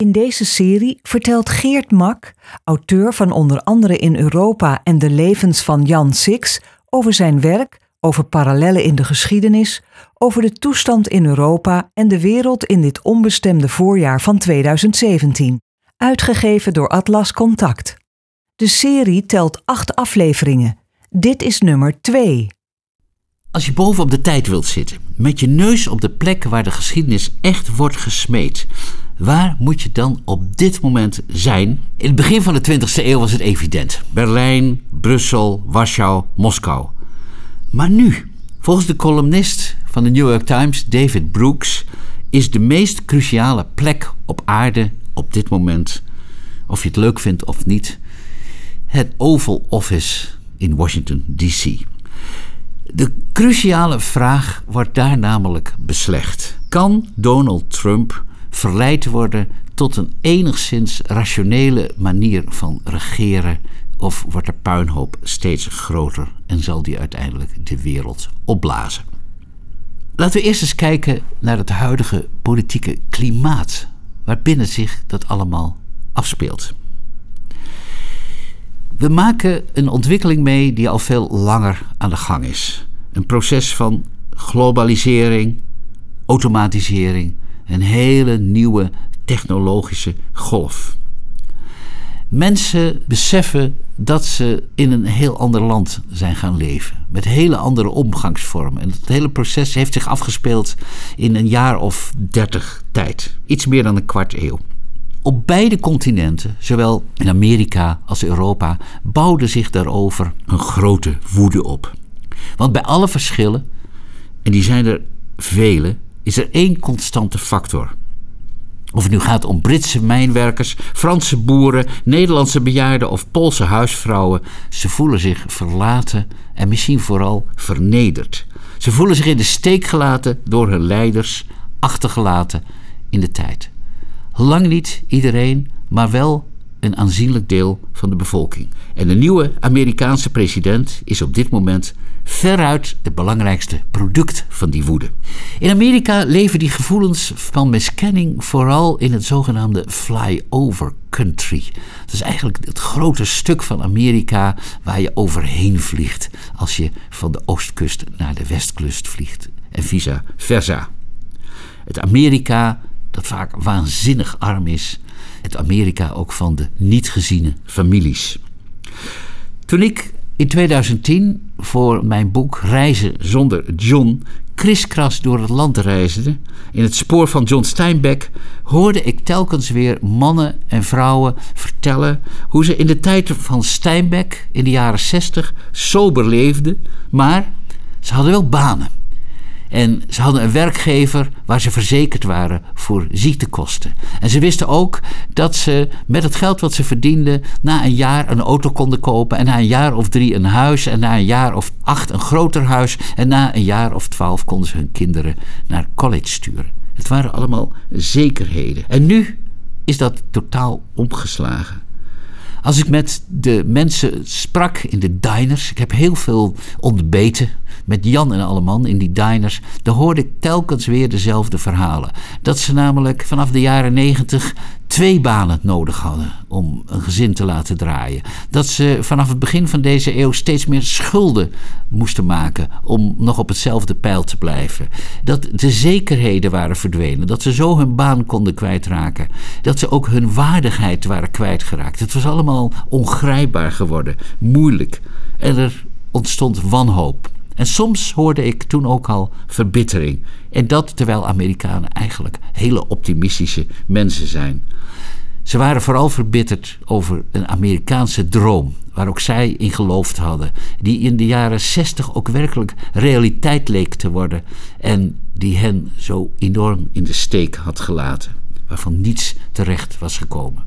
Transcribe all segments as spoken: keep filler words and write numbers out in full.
In deze serie vertelt Geert Mak, auteur van onder andere In Europa en de levens van Jan Six, over zijn werk, over parallellen in de geschiedenis, over de toestand in Europa en de wereld in dit onbestemde voorjaar van tweeduizend zeventien. Uitgegeven door Atlas Contact. De serie telt acht afleveringen. Dit is nummer twee. Als je bovenop de tijd wilt zitten, met je neus op de plek waar de geschiedenis echt wordt gesmeed, waar moet je dan op dit moment zijn? In het begin van de twintigste eeuw was het evident. Berlijn, Brussel, Warschau, Moskou. Maar nu, volgens de columnist van de New York Times, David Brooks, is de meest cruciale plek op aarde op dit moment, of je het leuk vindt of niet, het Oval Office in Washington D C. De cruciale vraag wordt daar namelijk beslecht. Kan Donald Trump verleid worden tot een enigszins rationele manier van regeren, of wordt de puinhoop steeds groter en zal die uiteindelijk de wereld opblazen? Laten we eerst eens kijken naar het huidige politieke klimaat waarbinnen zich dat allemaal afspeelt. We maken een ontwikkeling mee die al veel langer aan de gang is. Een proces van globalisering, automatisering, een hele nieuwe technologische golf. Mensen beseffen dat ze in een heel ander land zijn gaan leven, met hele andere omgangsvormen. En het hele proces heeft zich afgespeeld in een jaar of dertig tijd. Iets meer dan een kwart eeuw. Op beide continenten, zowel in Amerika als Europa, bouwde zich daarover een grote woede op. Want bij alle verschillen, en die zijn er vele, is er één constante factor. Of het nu gaat om Britse mijnwerkers, Franse boeren, Nederlandse bejaarden of Poolse huisvrouwen, ze voelen zich verlaten en misschien vooral vernederd. Ze voelen zich in de steek gelaten door hun leiders, achtergelaten in de tijd. Lang niet iedereen, maar wel een aanzienlijk deel van de bevolking. En de nieuwe Amerikaanse president is op dit moment veruit het belangrijkste product van die woede. In Amerika leven die gevoelens van miskenning vooral in het zogenaamde flyover country. Dat is eigenlijk het grote stuk van Amerika waar je overheen vliegt als je van de oostkust naar de westkust vliegt en vice versa. Het Amerika dat vaak waanzinnig arm is. Het Amerika ook van de niet geziene families. Toen ik in tweeduizend tien voor mijn boek Reizen zonder John kriskras door het land reisde, in het spoor van John Steinbeck, hoorde ik telkens weer mannen en vrouwen vertellen hoe ze in de tijd van Steinbeck in de jaren zestig sober leefden, maar ze hadden wel banen. En ze hadden een werkgever waar ze verzekerd waren voor ziektekosten. En ze wisten ook dat ze met het geld wat ze verdienden na een jaar een auto konden kopen. En na een jaar of drie een huis. En na een jaar of acht een groter huis. En na een jaar of twaalf konden ze hun kinderen naar college sturen. Het waren allemaal zekerheden. En nu is dat totaal omgeslagen. Als ik met de mensen sprak in de diners, ik heb heel veel ontbeten met Jan en Alleman in die diners, dan hoorde ik telkens weer dezelfde verhalen. Dat ze namelijk vanaf de jaren negentig twee banen nodig hadden om een gezin te laten draaien. Dat ze vanaf het begin van deze eeuw steeds meer schulden moesten maken om nog op hetzelfde pijl te blijven. Dat de zekerheden waren verdwenen. Dat ze zo hun baan konden kwijtraken. Dat ze ook hun waardigheid waren kwijtgeraakt. Het was allemaal ongrijpbaar geworden. Moeilijk. En er ontstond wanhoop. En soms hoorde ik toen ook al verbittering. En dat terwijl Amerikanen eigenlijk hele optimistische mensen zijn. Ze waren vooral verbitterd over een Amerikaanse droom, waar ook zij in geloofd hadden, die in de jaren zestig ook werkelijk realiteit leek te worden en die hen zo enorm in de steek had gelaten, waarvan niets terecht was gekomen.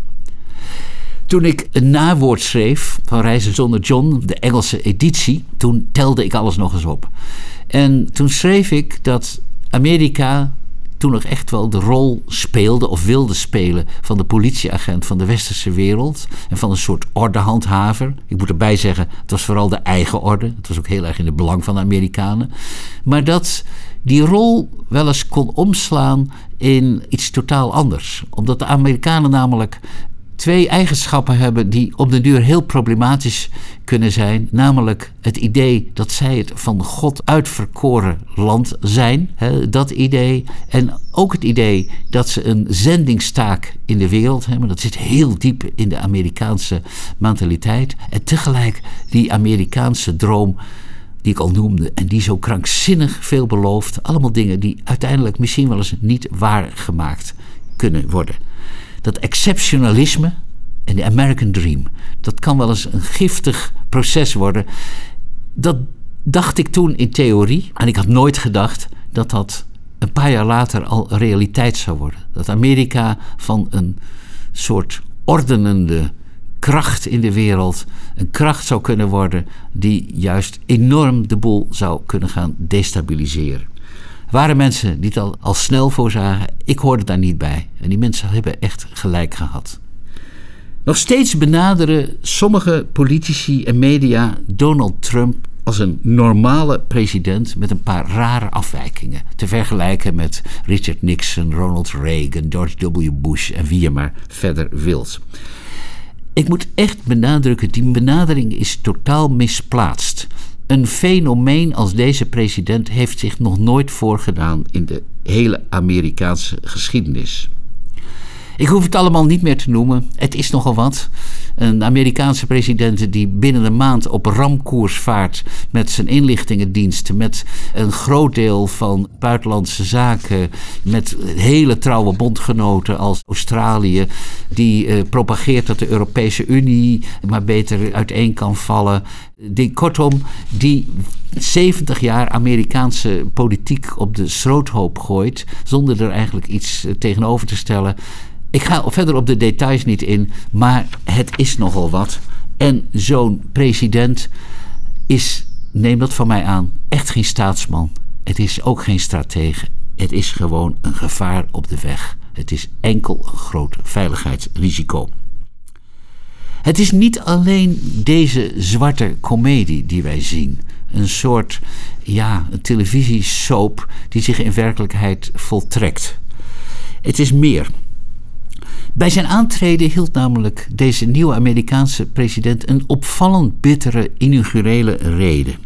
Toen ik een nawoord schreef van Reizen zonder John, de Engelse editie, toen telde ik alles nog eens op. En toen schreef ik dat Amerika toen nog echt wel de rol speelde of wilde spelen van de politieagent van de westerse wereld en van een soort ordehandhaver. Ik moet erbij zeggen, het was vooral de eigen orde. Het was ook heel erg in het belang van de Amerikanen. Maar dat die rol wel eens kon omslaan in iets totaal anders. Omdat de Amerikanen namelijk twee eigenschappen hebben die op den duur heel problematisch kunnen zijn. Namelijk het idee dat zij het van God uitverkoren land zijn. Hè, dat idee. En ook het idee dat ze een zendingstaak in de wereld hebben. Dat zit heel diep in de Amerikaanse mentaliteit. En tegelijk die Amerikaanse droom die ik al noemde en die zo krankzinnig veel belooft. Allemaal dingen die uiteindelijk misschien wel eens niet waargemaakt kunnen worden. Dat exceptionalisme en de American Dream, dat kan wel eens een giftig proces worden. Dat dacht ik toen in theorie. En ik had nooit gedacht dat dat een paar jaar later al realiteit zou worden. Dat Amerika van een soort ordenende kracht in de wereld een kracht zou kunnen worden die juist enorm de boel zou kunnen gaan destabiliseren. Er waren mensen die het al, al snel voorzagen. Ik hoorde daar niet bij. En die mensen hebben echt gelijk gehad. Nog steeds benaderen sommige politici en media Donald Trump als een normale president met een paar rare afwijkingen. Te vergelijken met Richard Nixon, Ronald Reagan, George W. Bush en wie je maar verder wilt. Ik moet echt benadrukken, die benadering is totaal misplaatst. Een fenomeen als deze president heeft zich nog nooit voorgedaan in de hele Amerikaanse geschiedenis. Ik hoef het allemaal niet meer te noemen. Het is nogal wat. Een Amerikaanse president die binnen een maand op ramkoers vaart met zijn inlichtingendiensten, met een groot deel van buitenlandse zaken, met hele trouwe bondgenoten als Australië, die uh, propageert dat de Europese Unie maar beter uiteen kan vallen. Die, kortom, die zeventig jaar Amerikaanse politiek op de schroothoop gooit, zonder er eigenlijk iets tegenover te stellen. Ik ga verder op de details niet in, maar het is nogal wat. En zo'n president is, neem dat van mij aan, echt geen staatsman. Het is ook geen stratege. Het is gewoon een gevaar op de weg. Het is enkel een groot veiligheidsrisico. Het is niet alleen deze zwarte komedie die wij zien. Een soort, ja, een televisiesoap die zich in werkelijkheid voltrekt. Het is meer. Bij zijn aantreden hield namelijk deze nieuwe Amerikaanse president een opvallend bittere inaugurele rede.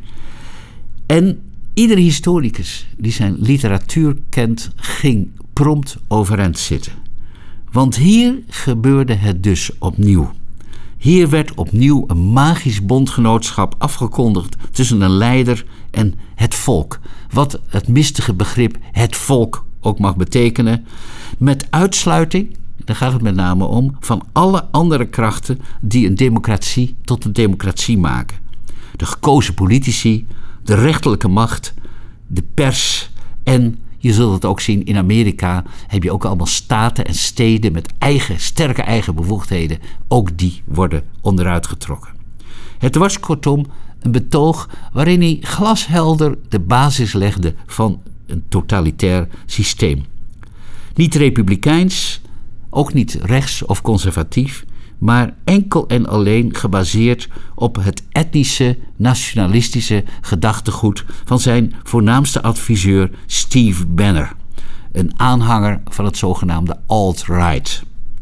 En iedere historicus die zijn literatuur kent, ging prompt overeind zitten. Want hier gebeurde het dus opnieuw. Hier werd opnieuw een magisch bondgenootschap afgekondigd tussen een leider en het volk. Wat het mistige begrip het volk ook mag betekenen. Met uitsluiting, daar gaat het met name om, van alle andere krachten die een democratie tot een democratie maken. De gekozen politici, de rechterlijke macht, de pers en, je zult het ook zien in Amerika, heb je ook allemaal staten en steden met eigen, sterke eigen bevoegdheden. Ook die worden onderuit getrokken. Het was kortom een betoog waarin hij glashelder de basis legde van een totalitair systeem. Niet republikeins, ook niet rechts of conservatief, maar enkel en alleen gebaseerd op het etnische, nationalistische gedachtegoed van zijn voornaamste adviseur Steve Bannon, een aanhanger van het zogenaamde alt-right.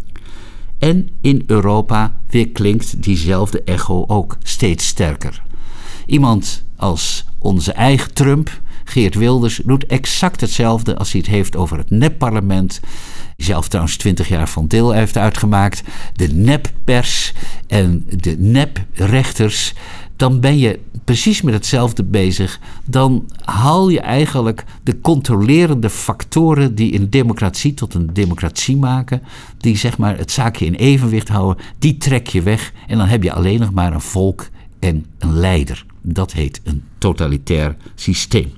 En in Europa weerklinkt diezelfde echo ook steeds sterker. Iemand als onze eigen Trump, Geert Wilders, doet exact hetzelfde als hij het heeft over het nepparlement. Die zelf trouwens twintig jaar van deel heeft uitgemaakt. De neppers en de neprechters. Dan ben je precies met hetzelfde bezig. Dan haal je eigenlijk de controlerende factoren die een democratie tot een democratie maken. Die zeg maar het zaakje in evenwicht houden. Die trek je weg en dan heb je alleen nog maar een volk en een leider. Dat heet een totalitair systeem.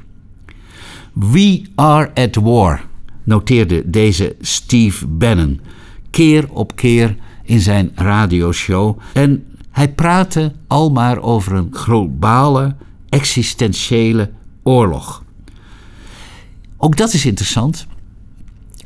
We are at war, noteerde deze Steve Bannon keer op keer in zijn radioshow. En hij praatte al maar over een globale, existentiële oorlog. Ook dat is interessant.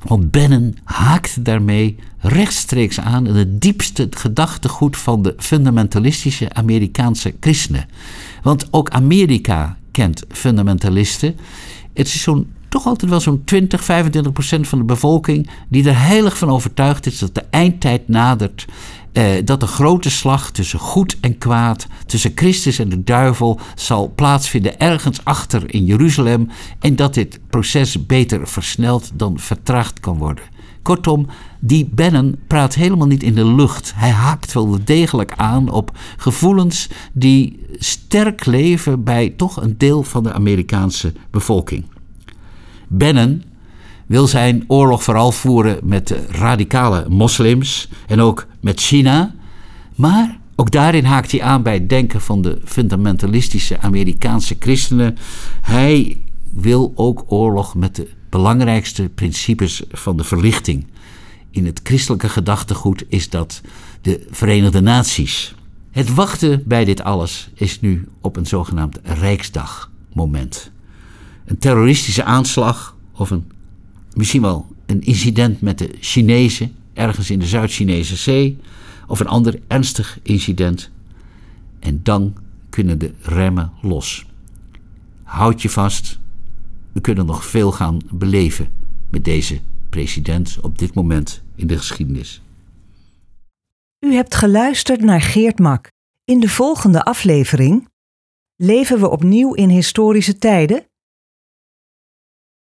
Want Bannon haakt daarmee rechtstreeks aan in het diepste gedachtegoed van de fundamentalistische Amerikaanse christenen. Want ook Amerika kent fundamentalisten. Het is zo'n, toch altijd wel zo'n twintig, vijfentwintig procent van de bevolking die er heilig van overtuigd is dat de eindtijd nadert. Eh, dat de grote slag tussen goed en kwaad, tussen Christus en de duivel, zal plaatsvinden ergens achter in Jeruzalem. En dat dit proces beter versneld dan vertraagd kan worden. Kortom, die Bannon praat helemaal niet in de lucht. Hij haakt wel degelijk aan op gevoelens die sterk leven bij toch een deel van de Amerikaanse bevolking. Bannon wil zijn oorlog vooral voeren met de radicale moslims en ook met China. Maar ook daarin haakt hij aan bij het denken van de fundamentalistische Amerikaanse christenen. Hij wil ook oorlog met de belangrijkste principes van de verlichting. In het christelijke gedachtegoed is dat de Verenigde Naties. Het wachten bij dit alles is nu op een zogenaamd Rijksdagmoment. Een terroristische aanslag of een, misschien wel een incident met de Chinezen ergens in de Zuid-Chinese Zee of een ander ernstig incident. En dan kunnen de remmen los. Houd je vast, we kunnen nog veel gaan beleven met deze president op dit moment in de geschiedenis. U hebt geluisterd naar Geert Mak. In de volgende aflevering leven we opnieuw in historische tijden